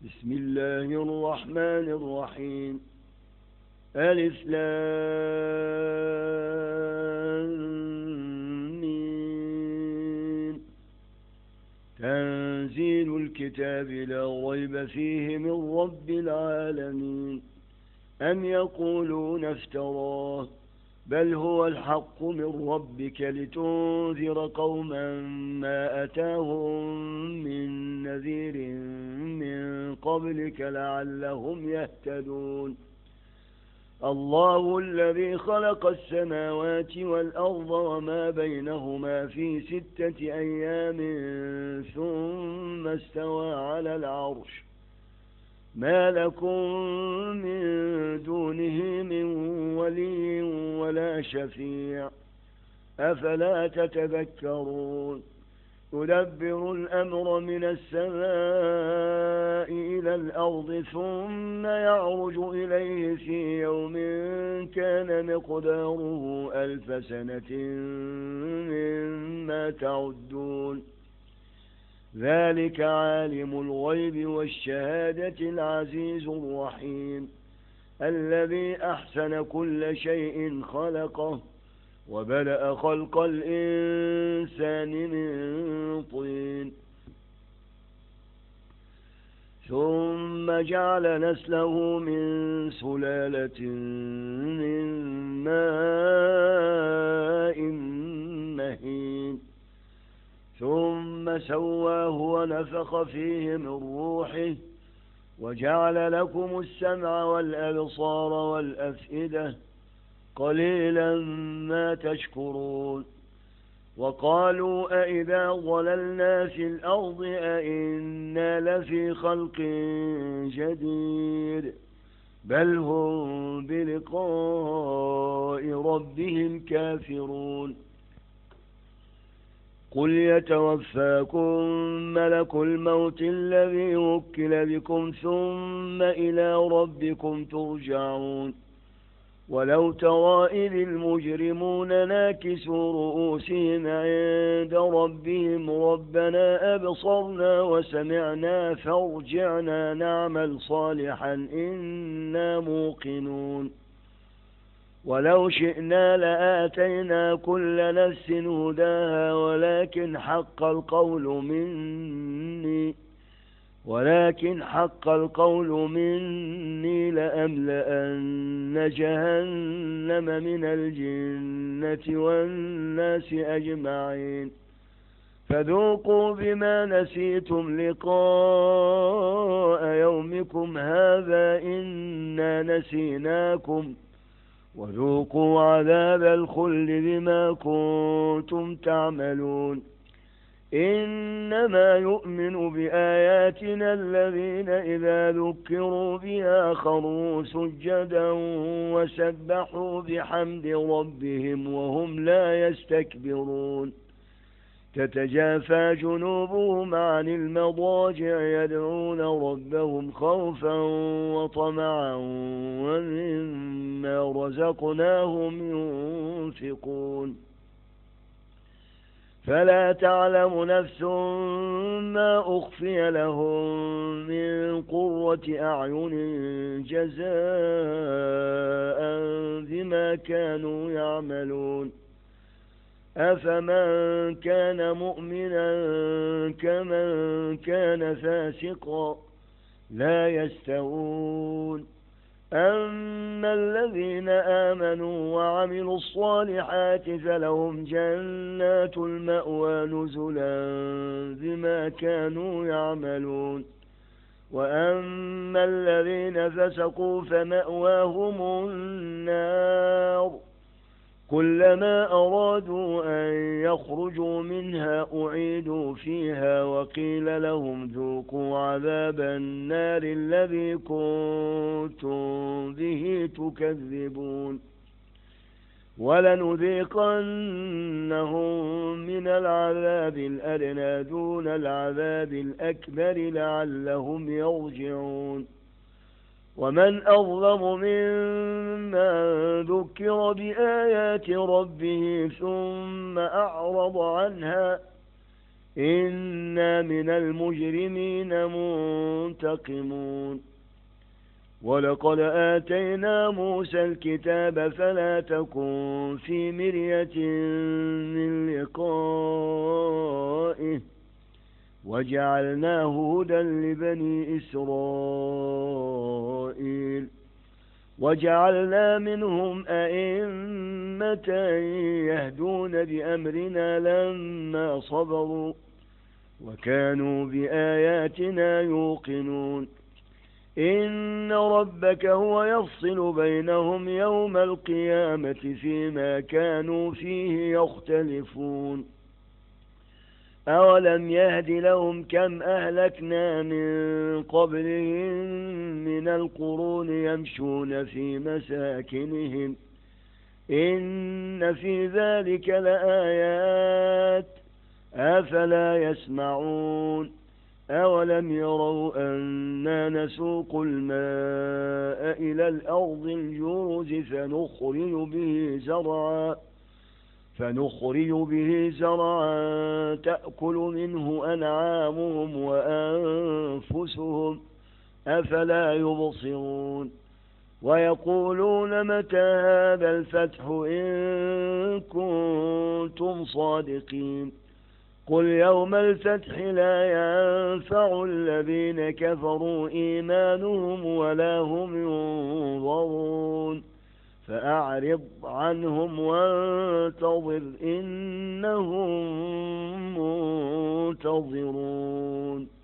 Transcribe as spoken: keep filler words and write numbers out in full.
بسم الله الرحمن الرحيم. ألف لام ميم. تنزيل الكتاب لا ريب فيه من رب العالمين. أم يقولون افتراه بل هو الحق من ربك لتنذر قوما ما أتاهم من نذير من قبلك لعلهم يهتدون. الله الذي خلق السماوات والأرض وما بينهما في ستة أيام ثم استوى على العرش. ما لكم من دونه من ولي ولا شفيع أفلا تتذكرون. يدبر الأمر من السماء إلى الأرض ثم يعرج إليه في يوم كان مقداره ألف سنة مما تعدون. ذلك عالم الغيب والشهادة العزيز الرحيم الذي أحسن كل شيء خلقه وبدأ خلق الإنسان من طين ثم جعل نسله من سلالة من ماء مهين ثم سواه ونفخ فيه من روحه وجعل لكم السمع والأبصار والأفئدة قليلا ما تشكرون. وقالوا أئذا ضللنا في الأرض أئنا لفي خلق جديد بل هم بلقاء ربهم كافرون. قل يتوفاكم ملك الموت الذي وكل بكم ثم إلى ربكم ترجعون. ولو ترى إذ المجرمون ناكسوا رؤوسهم عند ربهم ربنا أبصرنا وسمعنا فارجعنا نعمل صالحا إنا موقنون. ولو شئنا لآتينا كل نفس هداها ولكن حق القول مني ولكن حق القول مني لأملأن جهنم من الجنة والناس أجمعين. فذوقوا بما نسيتم لقاء يومكم هذا إنا نسيناكم وذوقوا عذاب الخلد بما كنتم تعملون. إنما يؤمن بآياتنا الذين إذا ذكروا بها خروا سجدا وسبحوا بحمد ربهم وهم لا يستكبرون. تتجافى جنوبهم عن المضاجع يدعون ربهم خوفا وطمعا ومما رزقناهم ينفقون. فلا تعلم نفس ما أخفي لهم من قرة أعين جزاء بما كانوا يعملون. أفمن كان مؤمنا كمن كان فاسقا لا يستوون. أما الذين آمنوا وعملوا الصالحات فلهم جنات المأوى نزلا بما كانوا يعملون. وأما الذين فسقوا فمأواهم النار كلما أرادوا أن يخرجوا منها أعيدوا فيها وقيل لهم ذوقوا عذاب النار الذي كنتم به تكذبون. ولنذيقنهم من العذاب الأدنى دون العذاب الأكبر لعلهم يرجعون. ومن أظلم ممن ذكر بآيات ربه ثم أعرض عنها إنا من المجرمين منتقمون ولقد آتينا موسى الكتاب فلا تكن في مرية من لقائه وجعلناه هدى لبني إسرائيل وجعلنا منهم أئمة يهدون بأمرنا لما صبروا وكانوا بآياتنا يوقنون إن ربك هو يفصل بينهم يوم القيامة فيما كانوا فيه يختلفون أولم يهد لهم كم أهلكنا من قبلهم من القرون يمشون في مساكنهم إن في ذلك لآيات أفلا يسمعون أولم يروا أنا نسوق الماء إلى الأرض الجرز فنخرج به زرعا فنخرج به زرعا تأكل منه أنعامهم وأنفسهم أفلا يبصرون ويقولون متى هذا الفتح إن كنتم صادقين قل يوم الفتح لا ينفع الذين كفروا إيمانهم ولا هم ينظرون فأعرض عنهم وانتظر إنهم منتظرون